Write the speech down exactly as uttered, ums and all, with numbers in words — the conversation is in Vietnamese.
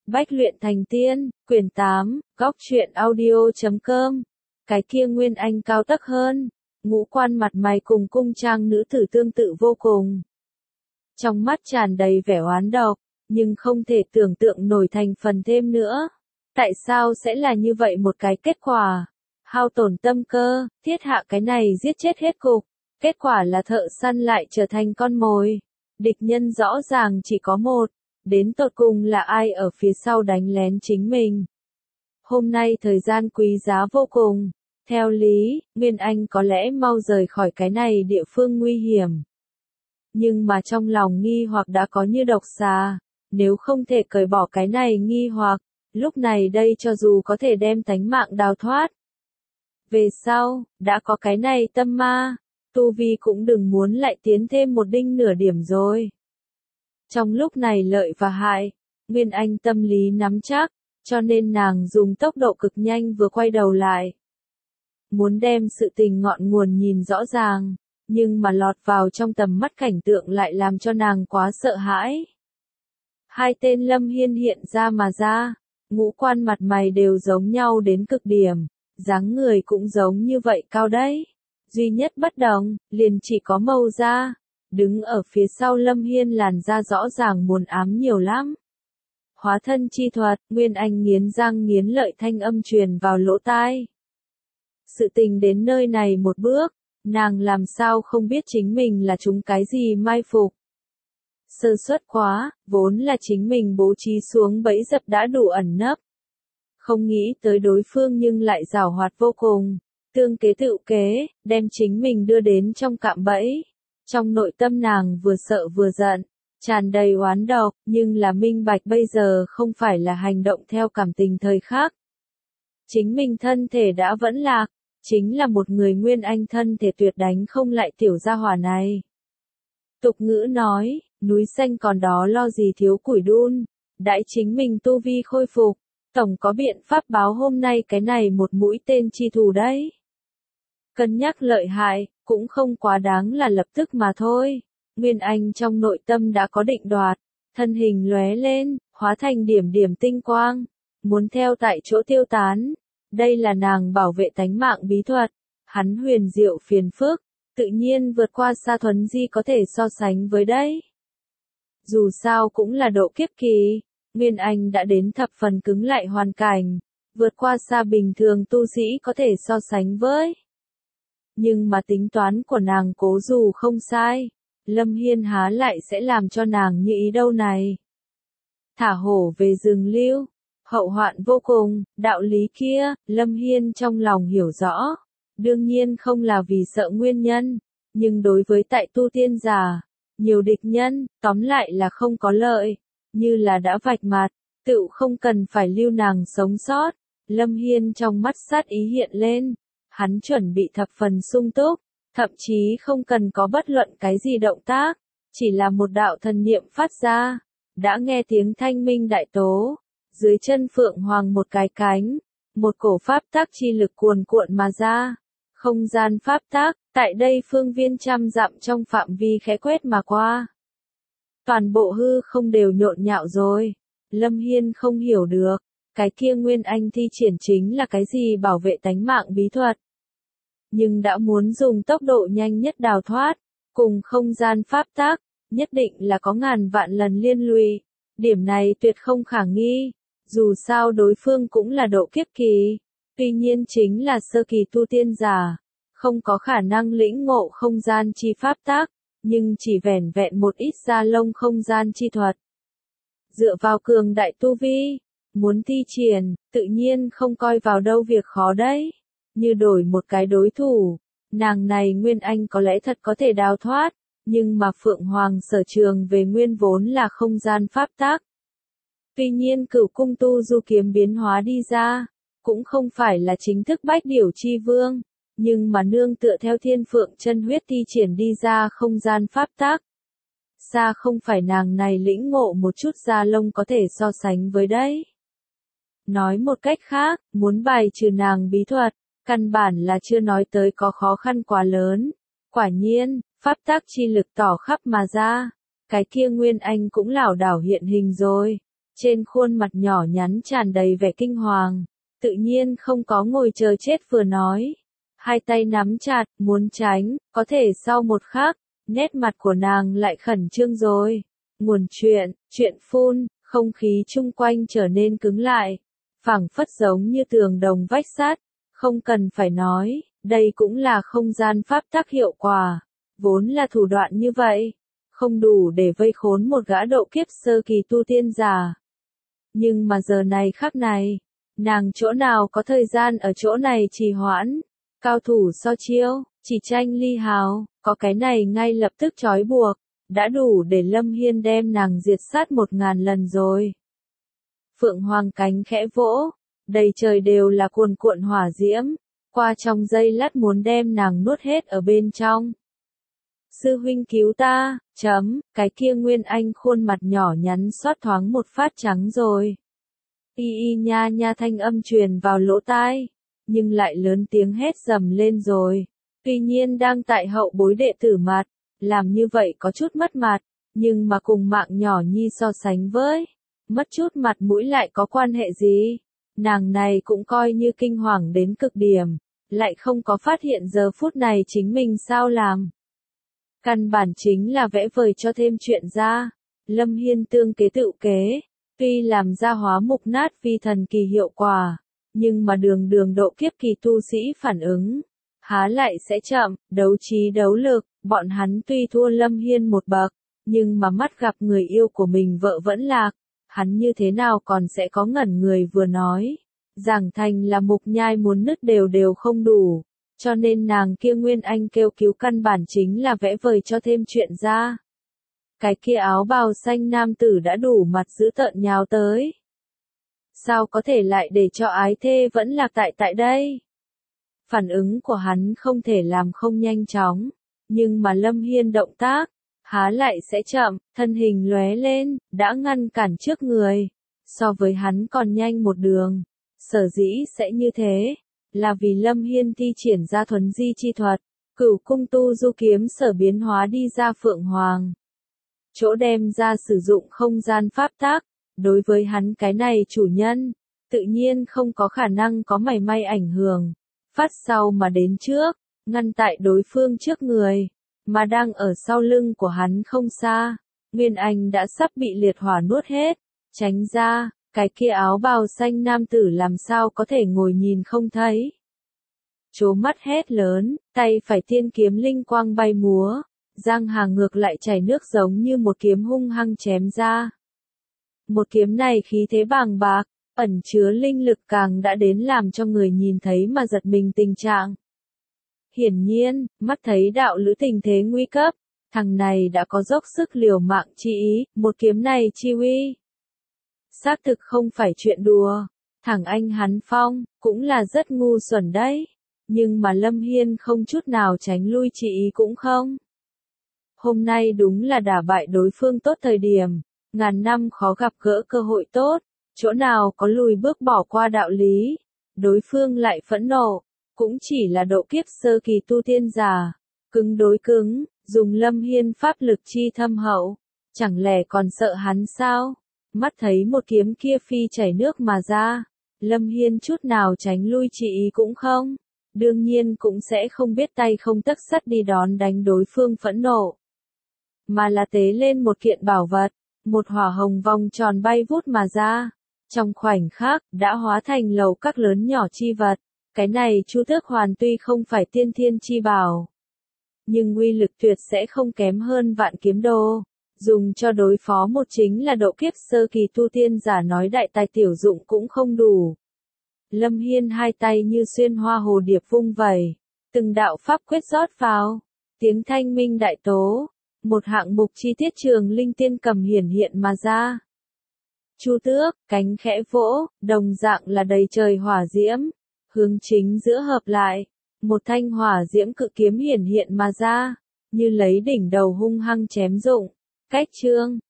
Bách luyện thành tiên, quyển tám, góc truyện audio chấm com. Cái kia Nguyên Anh cao tấc hơn, ngũ quan mặt mày cùng cung trang nữ tử tương tự vô cùng. Trong mắt tràn đầy vẻ oán độc, nhưng không thể tưởng tượng nổi thành phần thêm nữa. Tại sao sẽ là như vậy một cái kết quả? Hao tổn tâm cơ, thiết hạ cái này giết chết hết cục. Kết quả là thợ săn lại trở thành con mồi. Địch nhân rõ ràng chỉ có một. Đến tột cùng là ai ở phía sau đánh lén chính mình. Hôm nay thời gian quý giá vô cùng. Theo lý, Nguyên Anh có lẽ mau rời khỏi cái này địa phương nguy hiểm. Nhưng mà trong lòng nghi hoặc đã có như độc xà. Nếu không thể cởi bỏ cái này nghi hoặc, lúc này đây cho dù có thể đem tánh mạng đào thoát. Về sau, đã có cái này tâm ma, tu vi cũng đừng muốn lại tiến thêm một đinh nửa điểm rồi. Trong lúc này lợi và hại, Nguyên Anh tâm lý nắm chắc, cho nên nàng dùng tốc độ cực nhanh vừa quay đầu lại. Muốn đem sự tình ngọn nguồn nhìn rõ ràng, nhưng mà lọt vào trong tầm mắt cảnh tượng lại làm cho nàng quá sợ hãi. Hai tên Lâm Hiên hiện ra mà ra, ngũ quan mặt mày đều giống nhau đến cực điểm, dáng người cũng giống như vậy cao đấy. Duy nhất bất đồng, liền chỉ có màu da. Đứng ở phía sau Lâm Hiên làn da rõ ràng muôn ám nhiều lắm. Hóa thân chi thuật, Nguyên Anh nghiến răng nghiến lợi thanh âm truyền vào lỗ tai. Sự tình đến nơi này một bước, nàng làm sao không biết chính mình là trúng cái gì mai phục. Sơ suất quá, vốn là chính mình bố trí xuống bẫy dập đã đủ ẩn nấp. Không nghĩ tới đối phương nhưng lại giảo hoạt vô cùng, tương kế tự kế, đem chính mình đưa đến trong cạm bẫy. Trong nội tâm nàng vừa sợ vừa giận, tràn đầy oán độc, nhưng là minh bạch bây giờ không phải là hành động theo cảm tình thời khắc. Chính mình thân thể đã vẫn lạc, chính là một người Nguyên Anh thân thể tuyệt đánh không lại tiểu gia hỏa này. Tục ngữ nói, núi xanh còn đó lo gì thiếu củi đun, đãi chính mình tu vi khôi phục, tổng có biện pháp báo hôm nay cái này một mũi tên chi thù đấy. Cân nhắc lợi hại, cũng không quá đáng là lập tức mà thôi. Nguyên Anh trong nội tâm đã có định đoạt, thân hình lóe lên, hóa thành điểm điểm tinh quang, muốn theo tại chỗ tiêu tán. Đây là nàng bảo vệ tánh mạng bí thuật, hắn huyền diệu phiền phức, tự nhiên vượt qua xa thuấn di có thể so sánh với đấy. Dù sao cũng là độ kiếp kỳ, Nguyên Anh đã đến thập phần cứng lại hoàn cảnh, vượt qua xa bình thường tu sĩ có thể so sánh với. Nhưng mà tính toán của nàng cố dù không sai, Lâm Hiên há lại sẽ làm cho nàng như ý đâu này. Thả hổ về rừng lưu, hậu hoạn vô cùng, đạo lý kia, Lâm Hiên trong lòng hiểu rõ. Đương nhiên không là vì sợ nguyên nhân, nhưng đối với tại tu tiên giả, nhiều địch nhân, tóm lại là không có lợi, như là đã vạch mặt, tự không cần phải lưu nàng sống sót. Lâm Hiên trong mắt sát ý hiện lên. Hắn chuẩn bị thập phần sung túc, thậm chí không cần có bất luận cái gì động tác, chỉ là một đạo thần niệm phát ra, đã nghe tiếng thanh minh đại tố, dưới chân Phượng Hoàng một cái cánh, một cổ pháp tác chi lực cuồn cuộn mà ra, không gian pháp tác, tại đây phương viên trăm dặm trong phạm vi khẽ quét mà qua. Toàn bộ hư không đều nhộn nhạo rồi, Lâm Hiên không hiểu được, cái kia Nguyên Anh thi triển chính là cái gì bảo vệ tánh mạng bí thuật. Nhưng đã muốn dùng tốc độ nhanh nhất đào thoát, cùng không gian pháp tác, nhất định là có ngàn vạn lần liên lụy. Điểm này tuyệt không khả nghi, dù sao đối phương cũng là độ kiếp kỳ, tuy nhiên chính là sơ kỳ tu tiên giả, không có khả năng lĩnh ngộ không gian chi pháp tác, nhưng chỉ vẻn vẹn một ít da lông không gian chi thuật. Dựa vào cường đại tu vi, muốn thi triển, tự nhiên không coi vào đâu việc khó đấy. Như đổi một cái đối thủ, nàng này Nguyên Anh có lẽ thật có thể đào thoát, nhưng mà Phượng Hoàng sở trường về nguyên vốn là không gian pháp tác. Tuy nhiên Cửu Cung tu du kiếm biến hóa đi ra, cũng không phải là chính thức bách điểu chi vương, nhưng mà nương tựa theo thiên phượng chân huyết thi triển đi ra không gian pháp tác. Xa không phải nàng này lĩnh ngộ một chút da lông có thể so sánh với đấy. Nói một cách khác, muốn bài trừ nàng bí thuật, căn bản là chưa nói tới có khó khăn quá lớn. Quả nhiên, pháp tác chi lực tỏ khắp mà ra, cái kia Nguyên Anh cũng lảo đảo hiện hình rồi. trên khuôn mặt nhỏ nhắn tràn đầy vẻ kinh hoàng, tự nhiên không có ngồi chờ chết vừa nói. Hai tay nắm chặt, muốn tránh, có thể sau một khắc, nét mặt của nàng lại khẩn trương rồi. Nguồn chuyện, chuyện phun, không khí chung quanh trở nên cứng lại, phảng phất giống như tường đồng vách sắt, không cần phải nói, đây cũng là không gian pháp tắc hiệu quả, vốn là thủ đoạn như vậy, không đủ để vây khốn một gã độ kiếp sơ kỳ tu tiên giả. Nhưng mà giờ này khắc này, nàng chỗ nào có thời gian ở chỗ này trì hoãn, cao thủ so chiêu, chỉ tranh ly hào, có cái này ngay lập tức trói buộc, đã đủ để Lâm Hiên đem nàng diệt sát một ngàn lần rồi. Phượng Hoàng cánh khẽ vỗ, đầy trời đều là cuồn cuộn hỏa diễm, qua trong giây lát muốn đem nàng nuốt hết ở bên trong. Sư huynh cứu ta, chấm, cái kia Nguyên Anh khuôn mặt nhỏ nhắn xoát thoáng một phát trắng rồi. Y y nha nha thanh âm truyền vào lỗ tai, nhưng lại lớn tiếng hét dầm lên rồi. Tuy nhiên đang tại hậu bối đệ tử mặt, làm như vậy có chút mất mặt, nhưng mà cùng mạng nhỏ nhi so sánh với, mất chút mặt mũi lại có quan hệ gì? Nàng này cũng coi như kinh hoàng đến cực điểm, lại không có phát hiện giờ phút này chính mình sao làm. Căn bản chính là vẽ vời cho thêm chuyện ra. Lâm Hiên tương kế tự kế, tuy làm ra hóa mục nát phi thần kỳ hiệu quả, nhưng mà đường đường độ kiếp kỳ tu sĩ phản ứng, há lại sẽ chậm, đấu trí đấu lực, bọn hắn tuy thua Lâm Hiên một bậc, nhưng mà mắt gặp người yêu của mình vợ vẫn lạc, hắn như thế nào còn sẽ có ngẩn người vừa nói, giảng thành là mục nhai muốn nứt đều đều không đủ, cho nên nàng kia Nguyên Anh kêu cứu căn bản chính là vẽ vời cho thêm chuyện ra. Cái kia áo bào xanh nam tử đã đủ mặt dữ tợn nhào tới. Sao có thể lại để cho ái thê vẫn lạc tại tại đây? Phản ứng của hắn không thể làm không nhanh chóng, nhưng mà Lâm Hiên động tác, há lại sẽ chậm, thân hình lóe lên, đã ngăn cản trước người, so với hắn còn nhanh một đường. Sở dĩ sẽ như thế, là vì Lâm Hiên thi triển ra thuần di chi thuật, cửu cung tu du kiếm sở biến hóa đi ra Phượng Hoàng. Chỗ đem ra sử dụng không gian pháp tắc, đối với hắn cái này chủ nhân, tự nhiên không có khả năng có mảy may ảnh hưởng, phát sau mà đến trước, ngăn tại đối phương trước người, mà đang ở sau lưng của hắn không xa, Nguyên Anh đã sắp bị liệt hỏa nuốt hết, tránh ra, cái kia áo bào xanh nam tử làm sao có thể ngồi nhìn không thấy. Chố mắt hét lớn, tay phải tiên kiếm linh quang bay múa, giang hà ngược lại chảy nước giống như một kiếm hung hăng chém ra. Một kiếm này khí thế bàng bạc, ẩn chứa linh lực càng đã đến làm cho người nhìn thấy mà giật mình tình trạng. Hiển nhiên, mắt thấy đạo lữ tình thế nguy cấp, thằng này đã có dốc sức liều mạng chi ý, một kiếm này chi uy. Xác thực không phải chuyện đùa, thằng anh hắn Phong, cũng là rất ngu xuẩn đấy, nhưng mà Lâm Hiên không chút nào tránh lui chi ý cũng không. Hôm nay đúng là đả bại đối phương tốt thời điểm, ngàn năm khó gặp gỡ cơ hội tốt, chỗ nào có lùi bước bỏ qua đạo lý, đối phương lại phẫn nộ, cũng chỉ là độ kiếp sơ kỳ tu tiên giả, cứng đối cứng, dùng Lâm Hiên pháp lực chi thâm hậu, chẳng lẽ còn sợ hắn sao? Mắt thấy một kiếm kia phi chảy nước mà ra, Lâm Hiên chút nào tránh lui chi ý cũng không, đương nhiên cũng sẽ không biết tay không tấc sắt đi đón đánh đối phương phẫn nộ, mà là tế lên một kiện bảo vật, một hỏa hồng vòng tròn bay vút mà ra, trong khoảnh khắc đã hóa thành lầu các lớn nhỏ chi vật. Cái này Chu Tước Hoàn tuy không phải tiên thiên chi bảo, nhưng uy lực tuyệt sẽ không kém hơn vạn kiếm đô, dùng cho đối phó một chính là độ kiếp sơ kỳ tu tiên giả nói đại tài tiểu dụng cũng không đủ. Lâm Hiên hai tay như xuyên hoa hồ điệp vung vẩy, từng đạo pháp quyết rót vào, tiếng thanh minh đại tố, một hạng mục chi tiết trường linh tiên cầm hiển hiện mà ra. Chu Tước, cánh khẽ vỗ, đồng dạng là đầy trời hỏa diễm, hướng chính giữa hợp lại, một thanh hỏa diễm cự kiếm hiển hiện mà ra, như lấy đỉnh đầu hung hăng chém dụng, cách chương,